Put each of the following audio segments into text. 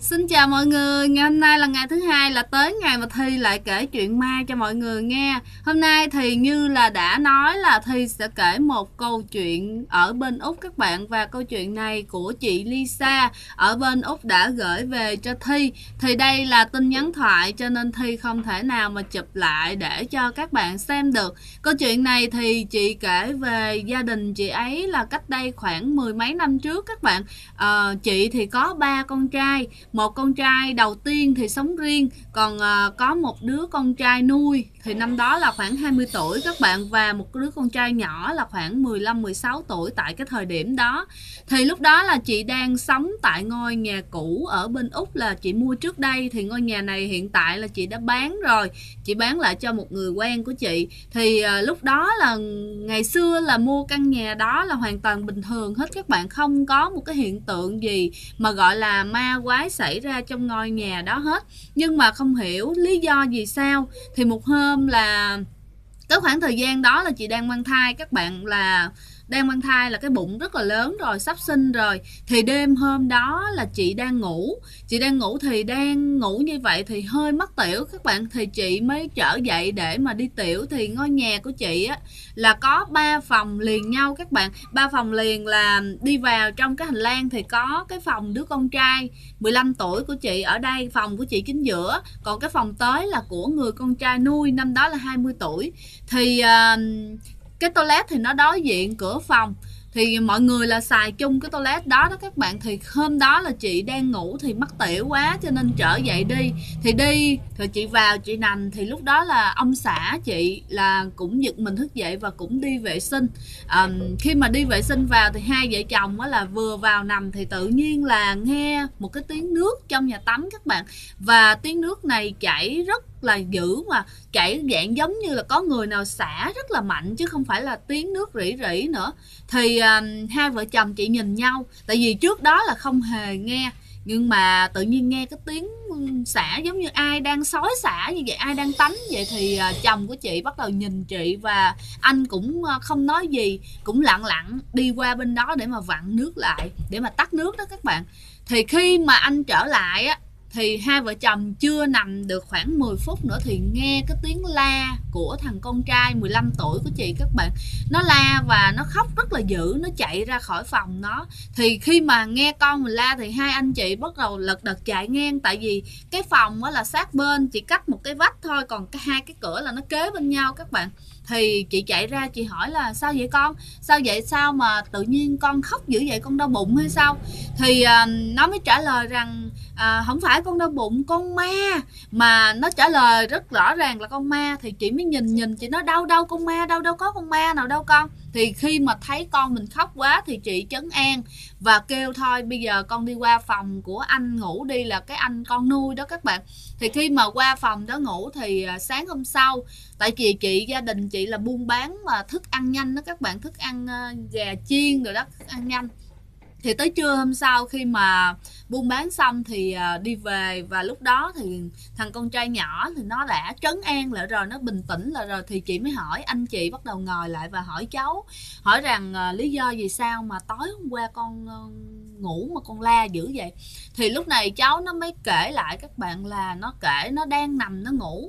Xin chào mọi người, ngày hôm nay là ngày thứ hai, là tới ngày mà Thi lại kể chuyện ma cho mọi người nghe. Hôm nay thì như là đã nói là Thi sẽ kể một câu chuyện ở bên Úc các bạn. Và câu chuyện này của chị Lisa ở bên Úc đã gửi về cho Thi. Thì đây là tin nhắn thoại cho nên Thi không thể nào mà chụp lại để cho các bạn xem được. Câu chuyện này thì chị kể về gia đình chị ấy là cách đây khoảng mười mấy năm trước các bạn. Chị thì có 3 con trai. Một con trai đầu tiên thì sống riêng, còn có một đứa con trai nuôi thì năm đó là khoảng 20 tuổi các bạn, và một đứa con trai nhỏ là khoảng 15-16 tuổi tại cái thời điểm đó. Thì lúc đó là chị đang sống tại ngôi nhà cũ ở bên Úc là chị mua trước đây. Thì ngôi nhà này hiện tại là chị đã bán rồi, chị bán lại cho một người quen của chị. Thì lúc đó là ngày xưa là mua căn nhà đó là hoàn toàn bình thường hết các bạn, không có một cái hiện tượng gì mà gọi là ma quái xảy ra trong ngôi nhà đó hết. Nhưng mà không hiểu lý do gì sao thì một hôm là cái khoảng thời gian đó là chị đang mang thai các bạn, là đang mang thai là cái bụng rất là lớn rồi, sắp sinh rồi. Thì đêm hôm đó là chị đang ngủ thì đang ngủ như vậy thì hơi mất tiểu các bạn, thì chị mới trở dậy để mà đi tiểu. Thì ngôi nhà của chị á là có 3 phòng liền nhau các bạn, 3 phòng liền, là đi vào trong cái hành lang thì có cái phòng đứa con trai 15 tuổi của chị ở đây, phòng của chị chính giữa, còn cái phòng tới là của người con trai nuôi năm đó là 20 tuổi. Thì cái toilet thì nó đối diện cửa phòng, thì mọi người là xài chung cái toilet đó đó các bạn. Thì hôm đó là chị đang ngủ thì mắc tiểu quá cho nên trở dậy đi thì chị vào chị nằm. Thì lúc đó là ông xã chị là cũng giật mình thức dậy và cũng đi vệ sinh. Khi mà đi vệ sinh vào thì hai vợ chồng á là vừa vào nằm thì tự nhiên là nghe một cái tiếng nước trong nhà tắm các bạn, và tiếng nước này chảy rất là dữ, mà chảy dạng giống như là có người nào xả rất là mạnh chứ không phải là tiếng nước rỉ rỉ nữa. Thì hai vợ chồng chị nhìn nhau, tại vì trước đó là không hề nghe, nhưng mà tự nhiên nghe cái tiếng xả giống như ai đang xối xả như vậy, ai đang tắm vậy. Thì chồng của chị bắt đầu nhìn chị, và anh cũng không nói gì, cũng lặng lặng đi qua bên đó để mà vặn nước lại, để mà tắt nước đó các bạn. Thì khi mà anh trở lại á thì hai vợ chồng chưa nằm được khoảng 10 phút nữa thì nghe cái tiếng la của thằng con trai 15 tuổi của chị các bạn. Nó la và nó khóc rất là dữ, nó chạy ra khỏi phòng nó. Thì khi mà nghe con mình la thì hai anh chị bắt đầu lật đật chạy ngang, tại vì cái phòng đó là sát bên, chỉ cách một cái vách thôi, còn hai cái cửa là nó kế bên nhau các bạn. Thì chị chạy ra chị hỏi là sao vậy con, sao vậy, sao mà tự nhiên con khóc dữ vậy, con đau bụng hay sao? Thì nó mới trả lời rằng không phải con đau bụng, con ma. Mà nó trả lời rất rõ ràng là con ma. Thì chị mới nhìn chị nói đâu đâu con ma đâu, đâu có con ma nào đâu con. Thì khi mà thấy con mình khóc quá thì chị trấn an và kêu thôi bây giờ con đi qua phòng của anh ngủ đi, là cái anh con nuôi đó các bạn. Thì khi mà qua phòng đó ngủ thì sáng hôm sau, tại vì chị gia đình chị là buôn bán mà thức ăn nhanh đó các bạn, thức ăn gà chiên rồi đó, thức ăn nhanh. Thì tới trưa hôm sau khi mà buôn bán xong thì đi về, và lúc đó thì thằng con trai nhỏ thì nó đã trấn an lại rồi, nó bình tĩnh lại rồi. Thì chị mới hỏi, anh chị bắt đầu ngồi lại và hỏi cháu, hỏi rằng lý do vì sao mà tối hôm qua con ngủ mà con la dữ vậy. Thì lúc này cháu nó mới kể lại các bạn, là nó kể nó đang nằm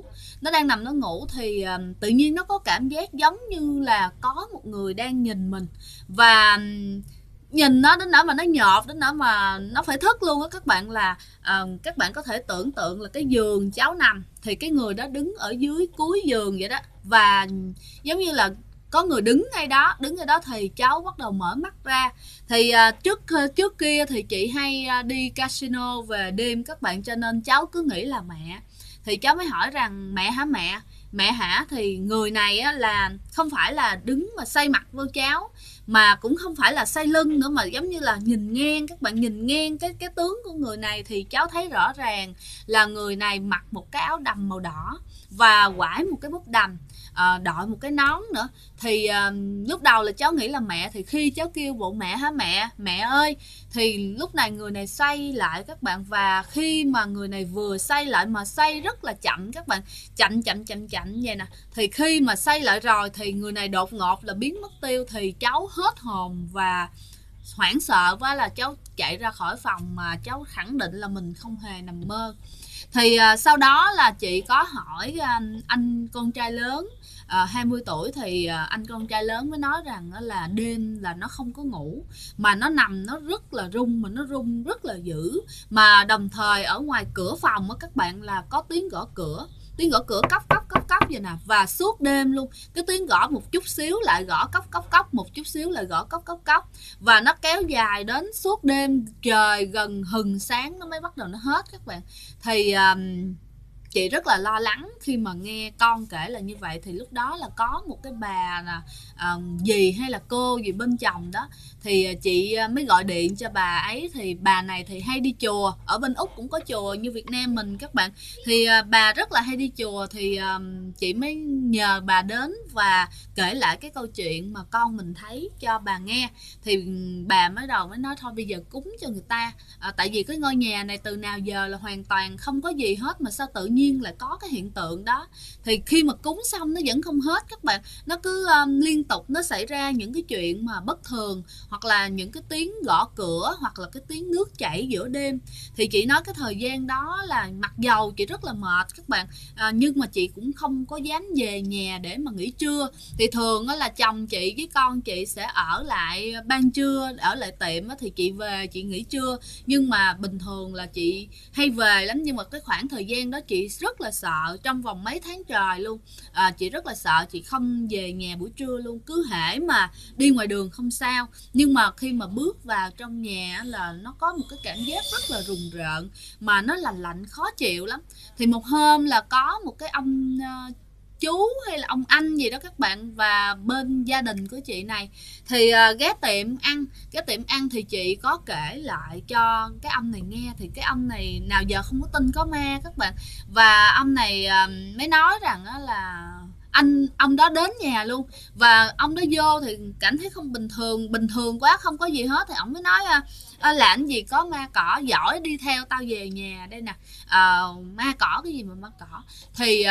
nó ngủ thì tự nhiên nó có cảm giác giống như là có một người đang nhìn mình, và nhìn nó đến nỗi mà nó nhột, đến nỗi mà nó phải thức luôn á các bạn. Là các bạn có thể tưởng tượng là cái giường cháu nằm thì cái người đó đứng ở dưới cuối giường vậy đó, và giống như là có người đứng ngay đó thì cháu bắt đầu mở mắt ra. Thì trước kia thì chị hay đi casino về đêm các bạn, cho nên cháu cứ nghĩ là mẹ. Thì cháu mới hỏi rằng mẹ hả, mẹ hả? Thì người này á, là không phải là đứng mà xoay mặt vô cháu, mà cũng không phải là xoay lưng nữa, mà giống như là nhìn ngang các bạn, nhìn ngang cái tướng của người này. Thì cháu thấy rõ ràng là người này mặc một cái áo đầm màu đỏ và quải một cái búp đầm, đội một cái nón nữa. Thì lúc đầu là cháu nghĩ là mẹ. Thì khi cháu kêu bộ mẹ hả, mẹ ơi, thì lúc này người này xoay lại các bạn. Và khi mà người này vừa xoay lại mà xoay rất là chậm các bạn, chậm vậy nè. Thì khi mà xoay lại rồi thì người này đột ngột là biến mất tiêu. Thì cháu hết hồn và hoảng sợ quá là cháu chạy ra khỏi phòng, mà cháu khẳng định là mình không hề nằm mơ. Thì sau đó là chị có hỏi anh con trai lớn 20 tuổi, thì anh con trai lớn mới nói rằng là đêm là nó không có ngủ, mà nó nằm nó rất là rung, mà nó rung rất là dữ, mà đồng thời ở ngoài cửa phòng á các bạn là có tiếng gõ cửa, tiếng gõ cửa cốc cốc cốc cốc vậy nè, và suốt đêm luôn cái tiếng gõ một chút xíu lại gõ cốc cốc cốc, một chút xíu lại gõ cốc cốc cốc, và nó kéo dài đến suốt đêm, trời gần hừng sáng nó mới bắt đầu nó hết các bạn. Thì chị rất là lo lắng khi mà nghe con kể là như vậy. Thì lúc đó là có một cái bà là dì hay là cô gì bên chồng đó, thì chị mới gọi điện cho bà ấy. Thì bà này thì hay đi chùa, ở bên Úc cũng có chùa như Việt Nam mình các bạn, thì bà rất là hay đi chùa. Thì chị mới nhờ bà đến và kể lại cái câu chuyện mà con mình thấy cho bà nghe. Thì bà mới nói thôi bây giờ cúng cho người ta, tại vì cái ngôi nhà này từ nào giờ là hoàn toàn không có gì hết, mà sao tự nhiên lại có cái hiện tượng đó. Thì khi mà cúng xong nó vẫn không hết các bạn, nó cứ liên tục nó xảy ra những cái chuyện mà bất thường, hoặc là những cái tiếng gõ cửa, hoặc là cái tiếng nước chảy giữa đêm. Thì chị nói cái thời gian đó là mặc dầu chị rất là mệt các bạn, nhưng mà chị cũng không có dám về nhà để mà nghỉ trưa. Thì thường là chồng chị với con chị sẽ ở lại ban trưa, ở lại tiệm thì chị về chị nghỉ trưa. Nhưng mà bình thường là chị hay về lắm, nhưng mà cái khoảng thời gian đó chị rất là sợ, trong vòng mấy tháng trời luôn, chị rất là sợ, chị không về nhà buổi trưa luôn. Cứ hễ mà đi ngoài đường không sao, nhưng mà khi mà bước vào trong nhà là nó có một cái cảm giác rất là rùng rợn, mà nó lạnh lạnh khó chịu lắm. Thì một hôm là có một cái ông chú hay là ông anh gì đó các bạn, và bên gia đình của chị này thì ghé tiệm ăn. Thì chị có kể lại cho cái ông này nghe, thì cái ông này nào giờ không có tin có ma các bạn. Và ông này mới nói rằng là ông đó đến nhà luôn, và ông đó vô thì cảm thấy không bình thường quá, không có gì hết. Thì ông mới nói làm gì có ma cỏ, giỏi đi theo tao về nhà đây nè. Ma cỏ cái gì mà ma cỏ. Thì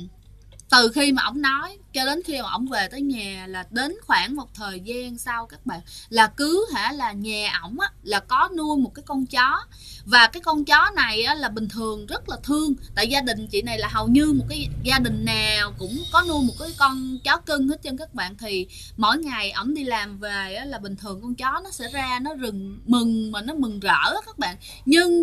từ khi mà ổng nói cho đến khi mà ổng về tới nhà, là đến khoảng một thời gian sau các bạn, là cứ là nhà ổng là có nuôi một cái con chó. Và cái con chó này là bình thường rất là thương, tại gia đình chị này là hầu như một cái gia đình nào cũng có nuôi một cái con chó cưng hết trơn các bạn. Thì mỗi ngày ổng đi làm về là bình thường con chó nó sẽ ra nó mừng, mà nó mừng rỡ các bạn. Nhưng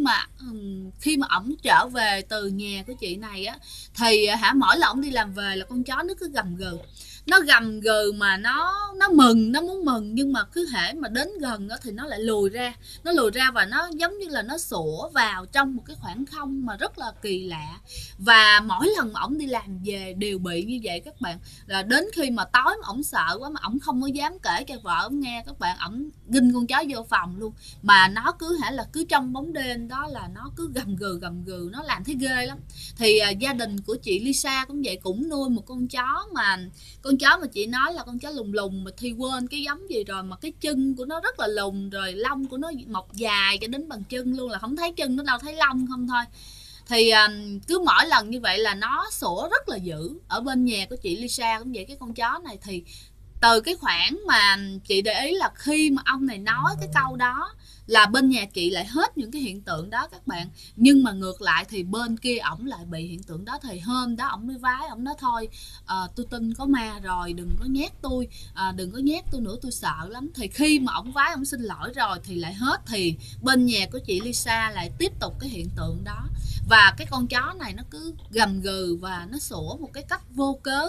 khi mà ổng trở về từ nhà của chị này thì mỗi lần ổng đi làm về là con chó nó cứ gầm gừ, nó gầm gừ, mà nó mừng, nó muốn mừng. Nhưng mà cứ hễ mà đến gần thì nó lại lùi ra, và nó giống như là nó sủa vào trong một cái khoảng không mà rất là kỳ lạ. Và mỗi lần mà ổng đi làm về đều bị như vậy các bạn. Là đến khi mà tối mà ổng sợ quá, mà ổng không có dám kể cho vợ ổng nghe các bạn, ổng ghinh con chó vô phòng luôn. Mà nó cứ cứ trong bóng đêm đó là nó cứ gầm gừ, nó làm thấy ghê lắm. Thì gia đình của chị Lisa cũng vậy, cũng nuôi một con chó mà chị nói là con chó lùng lùng, mà Thi quên cái giống gì rồi, mà cái chân của nó rất là lùng, rồi lông của nó mọc dài cho đến bằng chân luôn, là không thấy chân nó đâu, thấy lông không thôi. Thì cứ mỗi lần như vậy là nó sủa rất là dữ. Ở bên nhà của chị Lisa cũng vậy, cái con chó này. Thì từ cái khoảng mà chị để ý là khi mà ông này nói cái câu đó là bên nhà chị lại hết những cái hiện tượng đó các bạn. Nhưng mà ngược lại thì bên kia ổng lại bị hiện tượng đó. Thì hôm đó ổng mới vái, ổng nói thôi tôi tin có ma rồi, đừng có nhát tôi, đừng có nhát tôi nữa, tôi sợ lắm. Thì khi mà ổng vái, ổng xin lỗi rồi thì lại hết. Thì bên nhà của chị Lisa lại tiếp tục cái hiện tượng đó. Và cái con chó này nó cứ gầm gừ và nó sủa một cái cách vô cớ.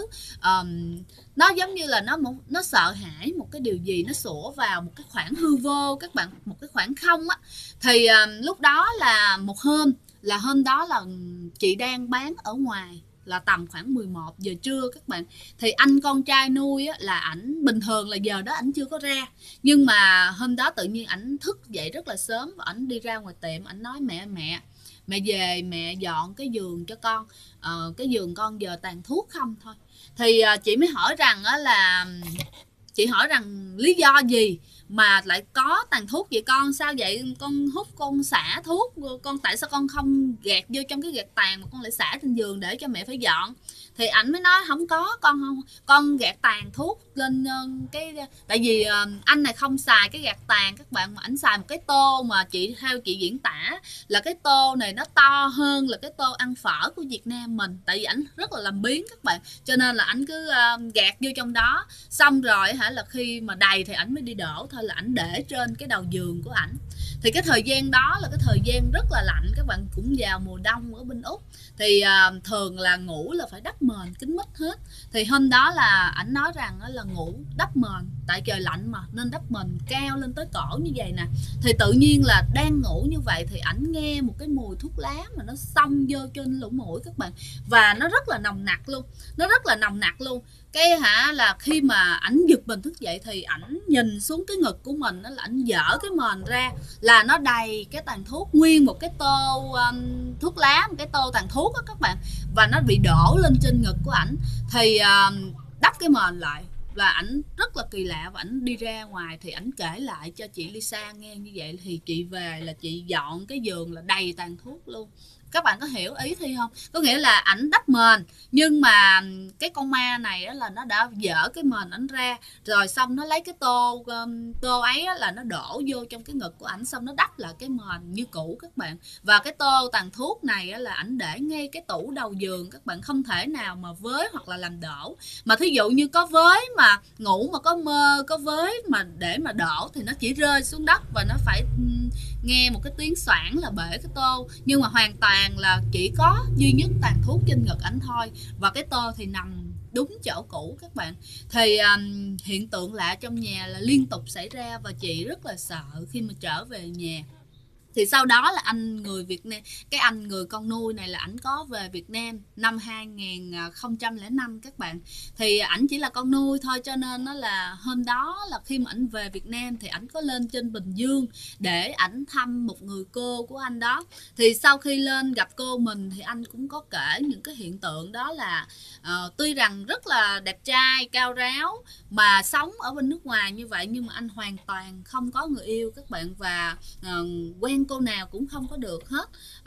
Nó giống như là nó sợ hãi một cái điều gì, nó sủa vào một cái khoảng hư vô các bạn, một cái khoảng không á. Thì lúc đó là một hôm, hôm đó là chị đang bán ở ngoài, là tầm khoảng 11 giờ trưa các bạn. Thì anh con trai nuôi á, là ảnh bình thường là giờ đó ảnh chưa có ra, nhưng mà hôm đó tự nhiên ảnh thức dậy rất là sớm, và ảnh đi ra ngoài tiệm, ảnh nói mẹ về mẹ dọn cái giường cho con, cái giường con giờ toàn thuốc không thôi. Thì chị mới hỏi rằng là chị hỏi rằng lý do gì mà lại có tàn thuốc vậy con? Sao vậy con? Hút con xả thuốc con, tại sao con không gạt vô trong cái gạt tàn mà con lại xả trên giường để cho mẹ phải dọn? Thì ảnh mới nói không có con, không con gạt tàn thuốc lên cái, tại vì anh này không xài cái gạt tàn các bạn, mà ảnh xài một cái tô mà theo chị diễn tả là cái tô này nó to hơn là cái tô ăn phở của Việt Nam mình, tại vì ảnh rất là làm biếng các bạn, cho nên là ảnh cứ gạt vô trong đó, xong rồi là khi mà đầy thì ảnh mới đi đổ thôi, là ảnh để trên cái đầu giường của ảnh. Thì cái thời gian đó là cái thời gian rất là lạnh các bạn, cũng vào mùa đông ở bên Úc, thì thường là ngủ là phải đắp mền kín mít hết. Thì hôm đó là ảnh nói rằng là ngủ đắp mền, tại trời lạnh mà nên đắp mền cao lên tới cổ như vậy nè. Thì tự nhiên là đang ngủ như vậy thì ảnh nghe một cái mùi thuốc lá mà nó xông vô trên lỗ mũi các bạn, và nó rất là nồng nặc luôn, nó rất là nồng nặc luôn. Cái là khi mà ảnh giật mình thức dậy thì ảnh nhìn xuống cái ngực của mình, đó là ảnh dở cái mền ra là nó đầy cái tàn thuốc, nguyên một cái tô thuốc lá, một cái tô tàn thuốc đó các bạn, và nó bị đổ lên trên ngực của ảnh. Thì đắp cái mền lại và ảnh rất là kỳ lạ, và ảnh đi ra ngoài thì ảnh kể lại cho chị Lisa nghe như vậy. Thì chị về là chị dọn cái giường là đầy tàn thuốc luôn. Các bạn có hiểu ý Thi không? Có nghĩa là ảnh đắp mền, nhưng mà cái con ma này là nó đã dỡ cái mền ảnh ra, rồi xong nó lấy cái tô ấy là nó đổ vô trong cái ngực của ảnh, xong nó đắp lại cái mền như cũ các bạn. Và cái tô tàn thuốc này là ảnh để ngay cái tủ đầu giường các bạn, không thể nào mà với hoặc là làm đổ. Mà thí dụ như có với mà ngủ mà có mơ có với mà để mà đổ thì nó chỉ rơi xuống đất và nó phải nghe một cái tiếng xoảng là bể cái tô. Nhưng mà hoàn toàn là chỉ có duy nhất tàn thuốc trên ngực ảnh thôi, và cái tô thì nằm đúng chỗ cũ các bạn. Thì hiện tượng lạ trong nhà là liên tục xảy ra, và chị rất là sợ khi mà trở về nhà. Thì sau đó là anh người Việt Nam, cái anh người con nuôi này là ảnh có về Việt Nam năm 2005 các bạn. Thì ảnh chỉ là con nuôi thôi, cho nên nó là hôm đó là khi mà ảnh về Việt Nam thì ảnh có lên trên Bình Dương để ảnh thăm một người cô của anh đó. Thì sau khi lên gặp cô mình thì anh cũng có kể những cái hiện tượng đó là tuy rằng rất là đẹp trai, cao ráo mà sống ở bên nước ngoài như vậy, nhưng mà anh hoàn toàn không có người yêu các bạn, và quen cô nào cũng không có được hết.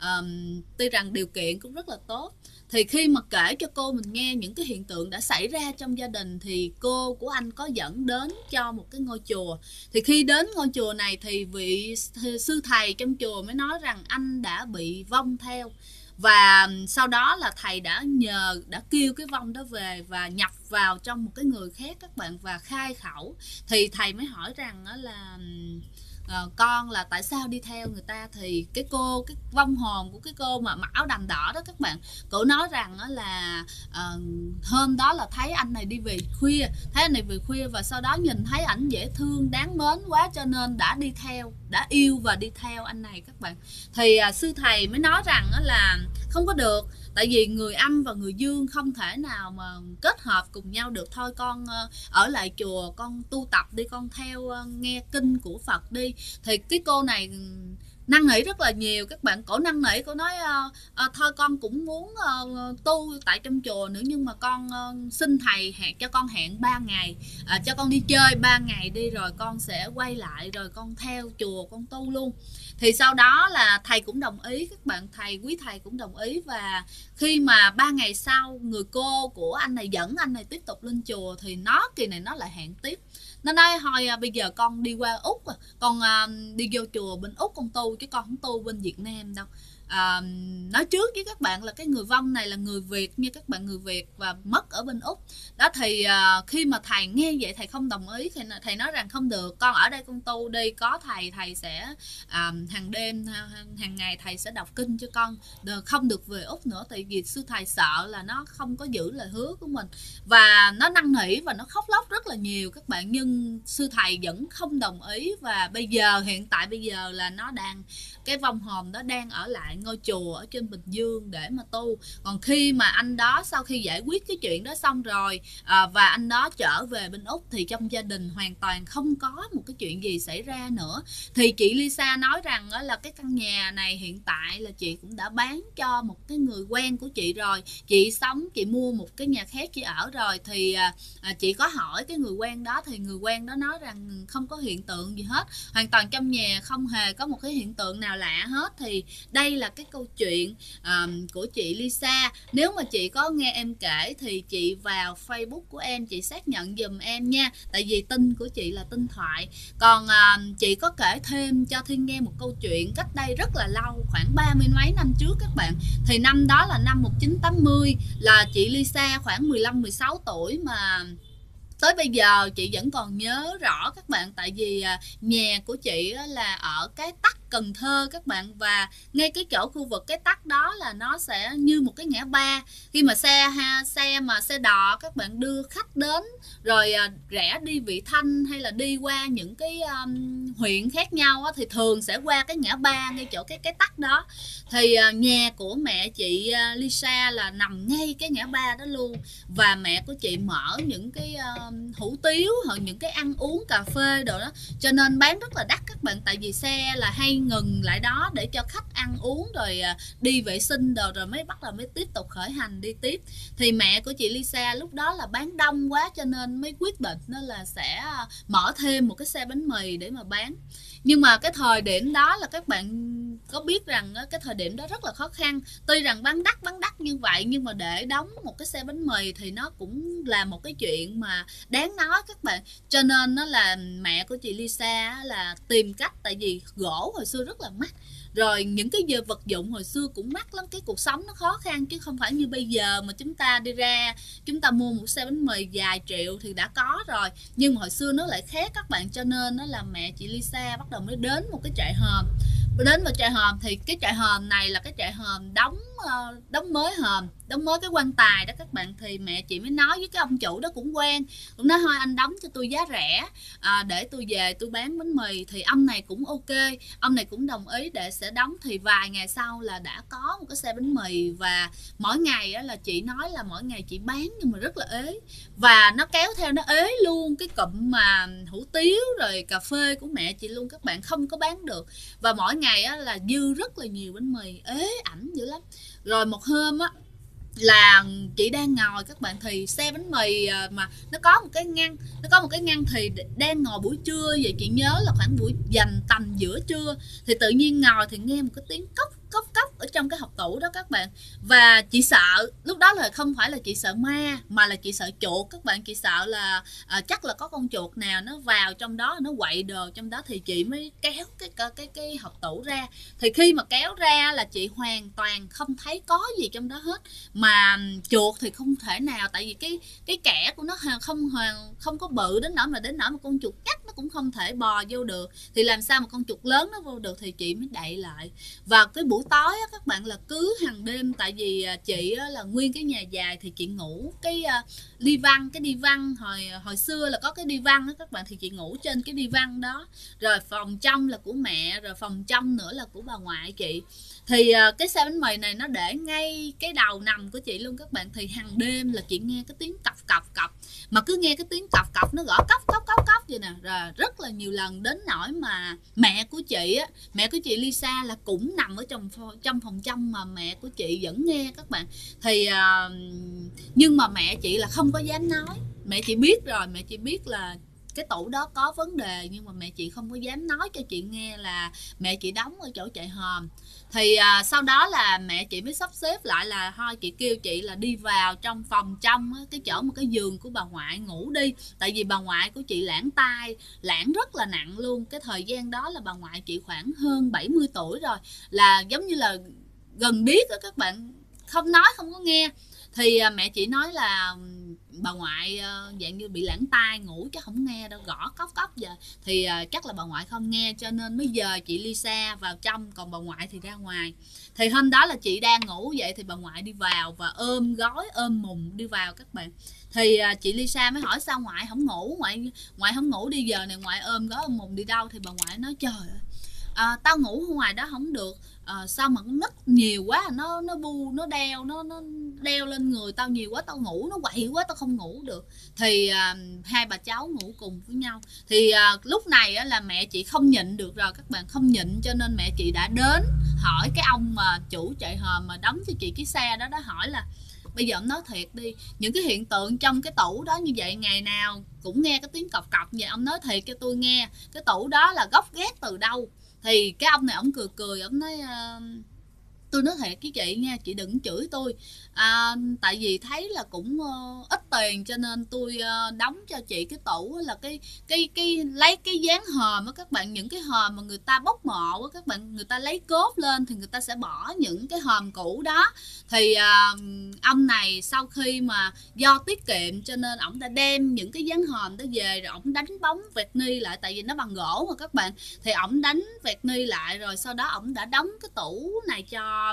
Tuy rằng điều kiện cũng rất là tốt. Thì khi mà kể cho cô mình nghe những cái hiện tượng đã xảy ra trong gia đình, thì cô của anh có dẫn đến cho một cái ngôi chùa. Thì khi đến ngôi chùa này thì vị sư thầy trong chùa mới nói rằng anh đã bị vong theo. Và sau đó là thầy đã kêu cái vong đó về và nhập vào trong một cái người khác các bạn, và khai khẩu. Thì thầy mới hỏi rằng là con là tại sao đi theo người ta. Thì cái vong hồn của cái cô mà mặc áo đầm đỏ đó các bạn, cổ nói rằng là hôm đó là thấy anh này đi về khuya, và sau đó nhìn thấy ảnh dễ thương đáng mến quá, cho nên đã đi theo, đã yêu và đi theo anh này các bạn. Thì sư thầy mới nói rằng là không có được, tại vì người âm và người dương không thể nào mà kết hợp cùng nhau được. Thôi con ở lại chùa con tu tập đi, con theo nghe kinh của Phật đi. Thì cái cô này năn nỉ rất là nhiều các bạn, cổ năn nỉ, cổ nói thôi con cũng muốn tu tại trong chùa nữa, nhưng mà con xin thầy cho con hẹn 3 ngày, cho con đi chơi 3 ngày đi, rồi con sẽ quay lại, rồi con theo chùa con tu luôn. Thì sau đó là thầy cũng đồng ý các bạn, quý thầy cũng đồng ý. Và khi mà 3 ngày sau, người cô của anh này dẫn anh này tiếp tục lên chùa, thì kỳ này nó lại hẹn tiếp. Nó nói thôi bây giờ con đi qua Úc, con đi vô chùa bên Úc con tu, chứ con không tu bên Việt Nam đâu. Nói trước với các bạn là cái người vong này là người Việt nha các bạn, người Việt và mất ở bên Úc đó. Thì khi mà thầy nghe vậy thầy không đồng ý, thầy nói rằng không được, con ở đây con tu đi, có thầy sẽ hàng đêm hàng ngày thầy sẽ đọc kinh cho con, không được về Úc nữa. Tại vì sư thầy sợ là nó không có giữ lời hứa của mình, và nó năn nỉ và nó khóc lóc rất là nhiều các bạn, nhưng sư thầy vẫn không đồng ý. Và hiện tại bây giờ là nó đang, cái vong hồn đó đang ở lại lại ngôi chùa ở trên Bình Dương để mà tu. Còn khi mà anh đó sau khi giải quyết cái chuyện đó xong rồi và anh đó trở về bên Úc thì trong gia đình hoàn toàn không có một cái chuyện gì xảy ra nữa. Thì chị Lisa nói rằng là cái căn nhà này hiện tại là chị cũng đã bán cho một cái người quen của chị rồi. Chị mua một cái nhà khác chị ở rồi. Thì chị có hỏi cái người quen đó, thì người quen đó nói rằng không có hiện tượng gì hết, hoàn toàn trong nhà không hề có một cái hiện tượng nào lạ hết. Thì đây là cái câu chuyện của chị Lisa. Nếu mà chị có nghe em kể thì chị vào Facebook của em chị xác nhận giùm em nha, tại vì tin của chị là tin thoại. Còn chị có kể thêm cho Thiên nghe một câu chuyện cách đây rất là lâu, khoảng 30 mấy năm trước các bạn. Thì năm đó là năm 1980, là chị Lisa khoảng 15-16 tuổi mà tới bây giờ chị vẫn còn nhớ rõ các bạn. Tại vì nhà của chị là ở cái Tắc Cần Thơ các bạn, và ngay cái chỗ khu vực cái Tắc đó là nó sẽ như một cái ngã ba. Khi mà xe đò các bạn đưa khách đến rồi rẽ đi Vị Thanh hay là đi qua những cái huyện khác nhau á, thì thường sẽ qua cái ngã ba ngay chỗ cái Tắc đó. Thì nhà của mẹ chị Lisa là nằm ngay cái ngã ba đó luôn. Và mẹ của chị mở những cái hủ tiếu hoặc những cái ăn uống cà phê đồ đó, cho nên bán rất là đắt các bạn. Tại vì xe là hay ngừng lại đó để cho khách ăn uống rồi đi vệ sinh đồ rồi mới tiếp tục khởi hành đi tiếp. Thì mẹ của chị Lisa lúc đó là bán đông quá cho nên mới quyết định đó là sẽ mở thêm một cái xe bánh mì để mà bán. Nhưng mà cái thời điểm đó là các bạn có biết rằng cái thời điểm đó rất là khó khăn. Tuy rằng bán đắt như vậy, nhưng mà để đóng một cái xe bánh mì thì nó cũng là một cái chuyện mà đáng nói các bạn. Cho nên nó là mẹ của chị Lisa là tìm cách, tại vì gỗ hồi xưa rất là mắc, rồi những cái vật dụng hồi xưa cũng mắc lắm. Cái cuộc sống nó khó khăn chứ không phải như bây giờ mà chúng ta đi ra chúng ta mua một xe bánh mì vài triệu thì đã có rồi. Nhưng mà hồi xưa nó lại khác các bạn, cho nên nó là mẹ chị Lisa bắt đầu mới đến một cái trại hòm. Đến một trại hòm thì cái trại hòm này là cái trại hòm đóng mới cái quan tài đó các bạn. Thì mẹ chị mới nói với cái ông chủ đó cũng quen, cũng nói thôi anh đóng cho tôi giá rẻ để tôi về tôi bán bánh mì. Thì ông này cũng ok, ông này cũng đồng ý để sẽ đóng. Thì vài ngày sau là đã có một cái xe bánh mì, và mỗi ngày đó là chị nói là mỗi ngày chị bán nhưng mà rất là ế, và nó kéo theo nó ế luôn cái cụm mà hủ tiếu rồi cà phê của mẹ chị luôn các bạn, không có bán được. Và mỗi ngày á, là dư rất là nhiều bánh mì, ế ẩm dữ lắm. Rồi một hôm á là chị đang ngồi các bạn, thì xe bánh mì mà nó có một cái ngăn thì đang ngồi buổi trưa vậy. Chị nhớ là khoảng buổi dành tầm giữa trưa, thì tự nhiên ngồi thì nghe một cái tiếng cốc ở trong cái hộc tủ đó các bạn. Và chị sợ, lúc đó là không phải là chị sợ ma mà là chị sợ chuột các bạn. Chị sợ là chắc là có con chuột nào nó vào trong đó, nó quậy đồ trong đó. Thì chị mới kéo cái hộc tủ ra. Thì khi mà kéo ra là chị hoàn toàn không thấy có gì trong đó hết. Mà chuột thì không thể nào, tại vì cái kẽ của nó không có bự đến nỗi mà con chuột cắt nó cũng không thể bò vô được. Thì làm sao mà con chuột lớn nó vô được, thì chị mới đậy lại. Và cái buổi tối á, các bạn là cứ hàng đêm, tại vì chị á, là nguyên cái nhà dài thì chị ngủ cái đi văn hồi xưa là có cái đi văn đó các bạn, thì chị ngủ trên cái đi văn đó. Rồi phòng trong là của mẹ, rồi phòng trong nữa là của bà ngoại chị. Thì cái xe bánh mì này nó để ngay cái đầu nằm của chị luôn các bạn. Thì hàng đêm là chị nghe cái tiếng cọc, mà cứ nghe cái tiếng cọc nó gõ cốc vậy nè. Rồi rất là nhiều lần, đến nỗi mà mẹ của chị Lisa là cũng nằm ở trong phòng trong mà mẹ của chị vẫn nghe các bạn. Thì nhưng mà mẹ chị là không có dám nói. Mẹ chị biết rồi, mẹ chị biết là cái tủ đó có vấn đề, nhưng mà mẹ chị không có dám nói cho chị nghe là mẹ chị đóng ở chỗ trại hòm. Thì sau đó là mẹ chị mới sắp xếp lại là thôi chị kêu chị là đi vào trong phòng trong cái chỗ một cái giường của bà ngoại ngủ đi. Tại vì bà ngoại của chị lãng rất là nặng luôn. Cái thời gian đó là bà ngoại chị khoảng hơn 70 tuổi rồi, là giống như là gần điếc đó các bạn, không nói không có nghe. Thì mẹ chị nói là bà ngoại dạng như bị lãng tai, ngủ chứ không nghe đâu, gõ cốc giờ. Thì chắc là bà ngoại không nghe cho nên mới dời chị Lisa vào trong, còn bà ngoại thì ra ngoài. Thì hôm đó là chị đang ngủ vậy thì bà ngoại đi vào và ôm gối ôm mùng đi vào các bạn. Thì chị Lisa mới hỏi sao ngoại không ngủ, ngoại không ngủ đi giờ này, ngoại ôm gối ôm mùng đi đâu. Thì bà ngoại nói trời ơi, Tao ngủ ở ngoài đó không được. Sao mà con nít nhiều quá, nó bu nó đeo, nó đeo lên người tao nhiều quá, tao ngủ nó quậy quá, tao không ngủ được. Thì hai bà cháu ngủ cùng với nhau. Thì lúc này á, là mẹ chị không nhịn được rồi các bạn, không nhịn cho nên mẹ chị đã đến hỏi cái ông mà chủ chạy hòm mà đóng cho chị cái xe đó, hỏi là bây giờ ông nói thiệt đi, những cái hiện tượng trong cái tủ đó như vậy, ngày nào cũng nghe cái tiếng cọc cọc vậy, ông nói thiệt cho tôi nghe, cái tủ đó là gốc gác từ đâu. Thì cái ông này ông cười cười, ông nói tôi nói thiệt với chị nha, chị đừng chửi tôi. Tại vì thấy là cũng ít tiền cho nên tôi đóng cho chị cái tủ là cái lấy cái dán hòm á các bạn, những cái hòm mà người ta bốc mộ á các bạn, người ta lấy cốt lên thì người ta sẽ bỏ những cái hòm cũ đó. Thì ông này sau khi mà do tiết kiệm cho nên ổng đã đem những cái dán hòm đó về, rồi ổng đánh bóng vẹt ni lại, tại vì nó bằng gỗ mà các bạn, thì ổng đánh vẹt ni lại, rồi sau đó ổng đã đóng cái tủ này cho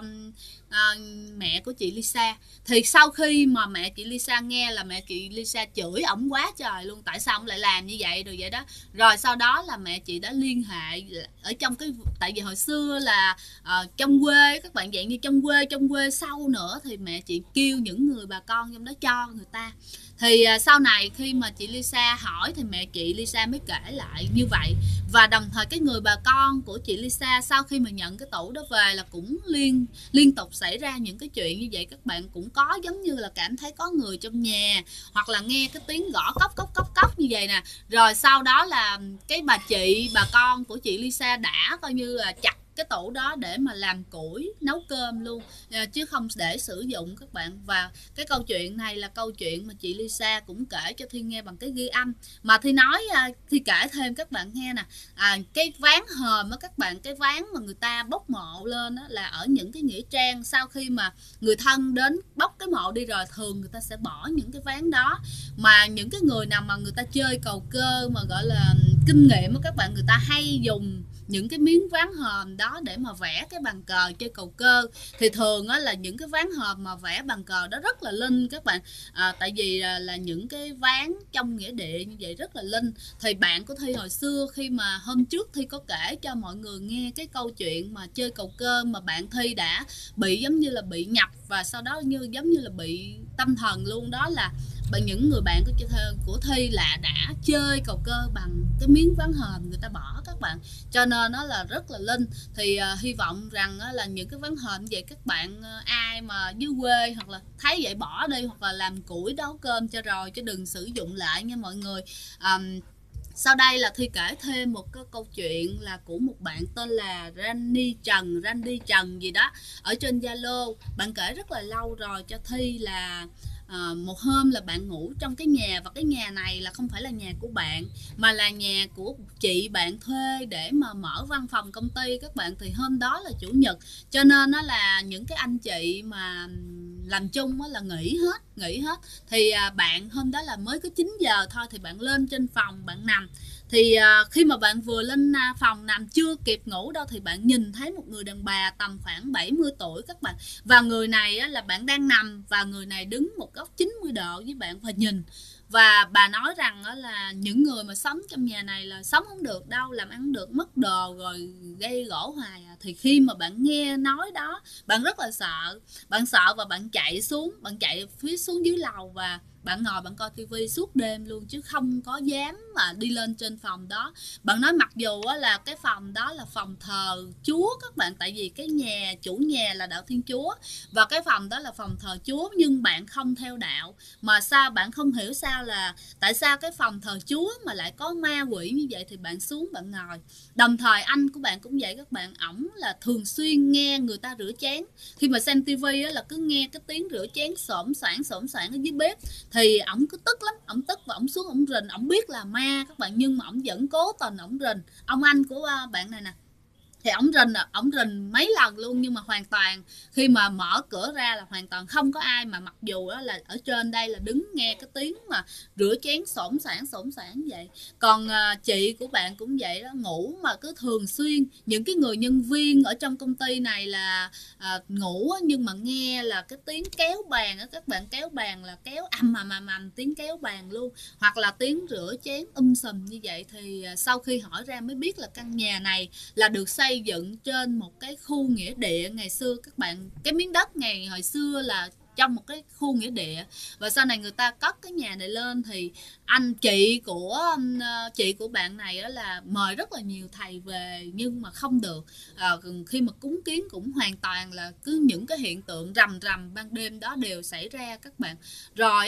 mẹ của chị Lisa. Thì sau khi mà mẹ chị Lisa nghe là mẹ chị Lisa chửi ổng quá trời luôn, tại sao ổng lại làm như vậy rồi vậy đó. Rồi sau đó là mẹ chị đã liên hệ ở trong cái, tại vì hồi xưa là trong quê các bạn, dạng như trong quê sâu nữa, thì mẹ chị kêu những người bà con trong đó cho người ta. Thì sau này khi mà chị Lisa hỏi thì mẹ chị Lisa mới kể lại như vậy. Và đồng thời cái người bà con của chị Lisa sau khi mà nhận cái tủ đó về là cũng liên tục xảy ra những cái chuyện như vậy các bạn. Cũng có giống như là cảm thấy có người trong nhà, hoặc là nghe cái tiếng gõ cốc cốc cốc cốc như vậy nè. Rồi sau đó là cái bà con của chị Lisa đã coi như là chặt cái tủ đó để mà làm củi nấu cơm luôn, chứ không để sử dụng các bạn. Và cái câu chuyện này là câu chuyện mà chị Lisa cũng kể cho Thi nghe bằng cái ghi âm, mà Thi nói Thi kể thêm các bạn nghe nè. Cái ván hòm á các bạn, cái ván mà người ta bốc mộ lên á, là ở những cái nghĩa trang, sau khi mà người thân đến bốc cái mộ đi rồi, thường người ta sẽ bỏ những cái ván đó. Mà những cái người nào mà người ta chơi cầu cơ mà gọi là kinh nghiệm á các bạn, người ta hay dùng những cái miếng ván hòm đó để mà vẽ cái bàn cờ chơi cầu cơ. Thì thường á, là những cái ván hòm mà vẽ bàn cờ đó rất là linh các bạn. Tại vì là những cái ván trong nghĩa địa như vậy rất là linh. Thì bạn của Thi hồi xưa, khi mà hôm trước Thi có kể cho mọi người nghe cái câu chuyện mà chơi cầu cơ mà bạn Thi đã bị giống như là bị nhập, và sau đó giống như là bị tâm thần luôn, đó là những người bạn của Thi là đã chơi cầu cơ bằng cái miếng ván hòm người ta bỏ các bạn, cho nên nó là rất là linh. Thì hy vọng rằng là những cái ván hòm vậy các bạn, ai mà dưới quê hoặc là thấy vậy bỏ đi, hoặc là làm củi nấu cơm cho rồi, chứ đừng sử dụng lại nha mọi người. Sau đây là Thi kể thêm một cái câu chuyện là của một bạn tên là Randy Trần gì đó ở trên Zalo. Bạn kể rất là lâu rồi cho Thi là một hôm là bạn ngủ trong cái nhà, và cái nhà này là không phải là nhà của bạn mà là nhà của chị bạn thuê để mà mở văn phòng công ty các bạn. Thì hôm đó là chủ nhật cho nên nó là những cái anh chị mà làm chung là nghỉ hết. Thì bạn hôm đó là mới có 9 giờ thôi, thì bạn lên trên phòng bạn nằm. Thì khi mà bạn vừa lên phòng nằm chưa kịp ngủ đâu, thì bạn nhìn thấy một người đàn bà tầm khoảng 70 tuổi các bạn. Và người này là bạn đang nằm, và người này đứng một góc 90 độ với bạn và nhìn. Và bà nói rằng là những người mà sống trong nhà này là sống không được đâu, làm ăn được, mất đồ rồi gây gỗ hoài. Thì khi mà bạn nghe nói đó, bạn rất là sợ. Bạn sợ và bạn chạy phía xuống dưới lầu, và bạn ngồi bạn coi tivi suốt đêm luôn, chứ không có dám mà đi lên trên phòng đó. Bạn nói mặc dù là cái phòng đó là phòng thờ Chúa các bạn, tại vì cái chủ nhà là đạo Thiên Chúa, và cái phòng đó là phòng thờ Chúa, nhưng bạn không theo đạo. Mà sao bạn không hiểu sao là tại sao cái phòng thờ Chúa mà lại có ma quỷ như vậy. Thì bạn xuống bạn ngồi. Đồng thời anh của bạn cũng vậy các bạn, ổng là thường xuyên nghe người ta rửa chén. Khi mà xem tivi là cứ nghe cái tiếng rửa chén xổm xoảng ở dưới bếp. Thì ổng cứ tức lắm, ổng tức và ổng xuống ổng rình. Ổng biết là ma các bạn, nhưng mà ổng vẫn cố tình ổng rình. Ông anh của bạn này nè, thì ổng rình mấy lần luôn, nhưng mà hoàn toàn khi mà mở cửa ra là hoàn toàn không có ai. Mà mặc dù là ở trên đây là đứng nghe cái tiếng mà rửa chén xổm xoảng vậy. Còn chị của bạn cũng vậy đó, ngủ mà cứ thường xuyên, những cái người nhân viên ở trong công ty này là ngủ nhưng mà nghe là cái tiếng kéo bàn á các bạn, kéo bàn là kéo ầm tiếng kéo bàn luôn, hoặc là tiếng rửa chén sùm như vậy. Thì sau khi hỏi ra mới biết là căn nhà này là được xây xây dựng trên một cái khu nghĩa địa ngày xưa các bạn. Cái miếng đất ngày hồi xưa là trong một cái khu nghĩa địa, và sau này người ta cất cái nhà này lên thì chị của bạn này đó là mời rất là nhiều thầy về nhưng mà không được. Khi mà cúng kiến cũng hoàn toàn là cứ những cái hiện tượng rầm rầm ban đêm đó đều xảy ra các bạn. Rồi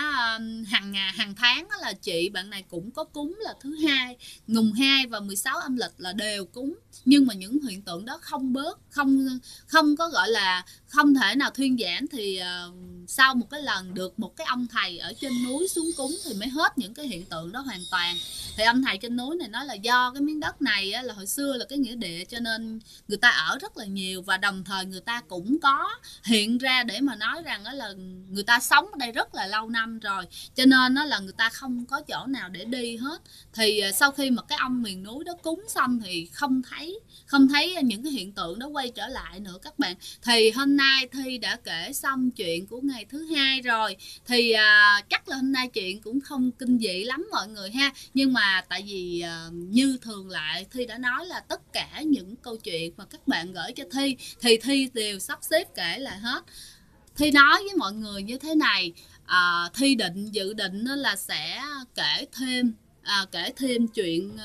hàng tháng là chị bạn này cũng có cúng là thứ hai, mùng 2 và 16 âm lịch là đều cúng, nhưng mà những hiện tượng đó không bớt, không có gọi là không thể nào thuyên giảm. Thì sau một cái lần được một cái ông thầy ở trên núi xuống cúng thì mới hết những cái hiện tượng đó hoàn toàn. Thì ông thầy trên núi này nói là do cái miếng đất này là hồi xưa là cái nghĩa địa cho nên người ta ở rất là nhiều, và đồng thời người ta cũng có hiện ra để mà nói rằng đó là người ta sống ở đây rất là lâu năm rồi, cho nên đó là người ta không có chỗ nào để đi hết. Thì sau khi mà cái ông miền núi đó cúng xong thì không thấy những cái hiện tượng đó quay trở lại nữa các bạn. Thì hôm nay Thi đã kể xong chuyện của ngày thứ hai rồi, thì chắc là hôm nay chuyện cũng không kinh dị lắm mọi người ha, nhưng mà tại vì như thường lại Thi đã nói là tất cả những câu chuyện mà các bạn gửi cho Thi thì Thi đều sắp xếp kể lại hết. Thi nói với mọi người như thế này, Thi dự định là sẽ kể thêm chuyện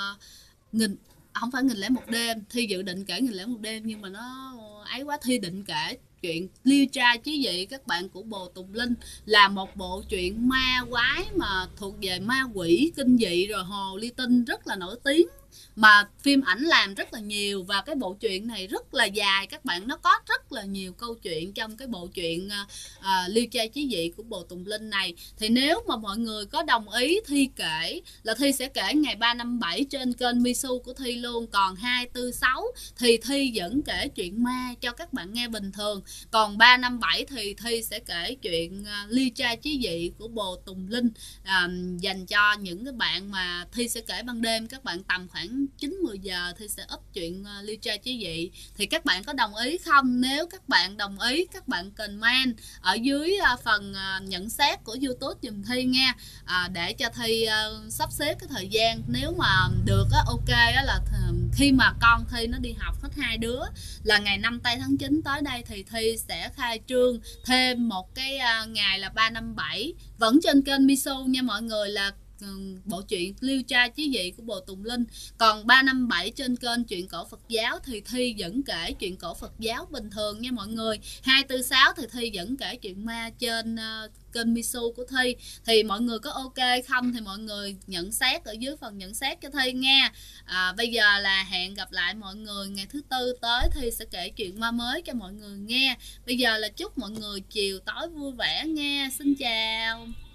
không phải 1001 đêm. Thi dự định kể 1001 đêm nhưng mà nó ấy quá. Thi định kể chuyện Liêu trai chí dị các bạn của Bồ Tùng Linh, là một bộ truyện ma quái mà thuộc về ma quỷ kinh dị rồi hồ ly tinh rất là nổi tiếng, mà phim ảnh làm rất là nhiều. Và cái bộ truyện này rất là dài các bạn, nó có rất là nhiều câu chuyện trong cái bộ truyện Liêu trai chí dị của Bồ Tùng Linh này. Thì nếu mà mọi người có đồng ý Thi kể là Thi sẽ kể ngày 357 trên kênh Misu của Thi luôn. Còn 246 thì Thi vẫn kể chuyện ma cho các bạn nghe bình thường. Còn 357 thì Thi sẽ kể chuyện Liêu trai chí dị của Bồ Tùng Linh, dành cho những cái bạn mà Thi sẽ kể ban đêm. Các bạn tầm khoảng 9-10 giờ Thi sẽ up chuyện Liêu trai chí dị. Thì các bạn có đồng ý không? Nếu các bạn đồng ý, các bạn comment ở dưới phần nhận xét của YouTube giùm Thi nha, để cho Thi sắp xếp cái thời gian. Nếu mà được ok là khi mà con Thi nó đi học hết 2 đứa là ngày 5 tây tháng 9 tới đây thì Thi sẽ khai trương thêm một cái ngày là 357 vẫn trên kênh Misu nha mọi người, là bộ truyện Liêu trai chí dị của Bồ Tùng Linh. Còn 357 trên kênh chuyện cổ Phật giáo thì Thi vẫn kể chuyện cổ Phật giáo bình thường nha mọi người. 246 thì Thi vẫn kể chuyện ma trên kênh Misu của Thi. Thì mọi người có ok không thì mọi người nhận xét ở dưới phần nhận xét cho Thi nha. Bây giờ là hẹn gặp lại mọi người ngày thứ Tư tới, Thi sẽ kể chuyện ma mới cho mọi người nghe. Bây giờ là chúc mọi người chiều tối vui vẻ nha. Xin chào.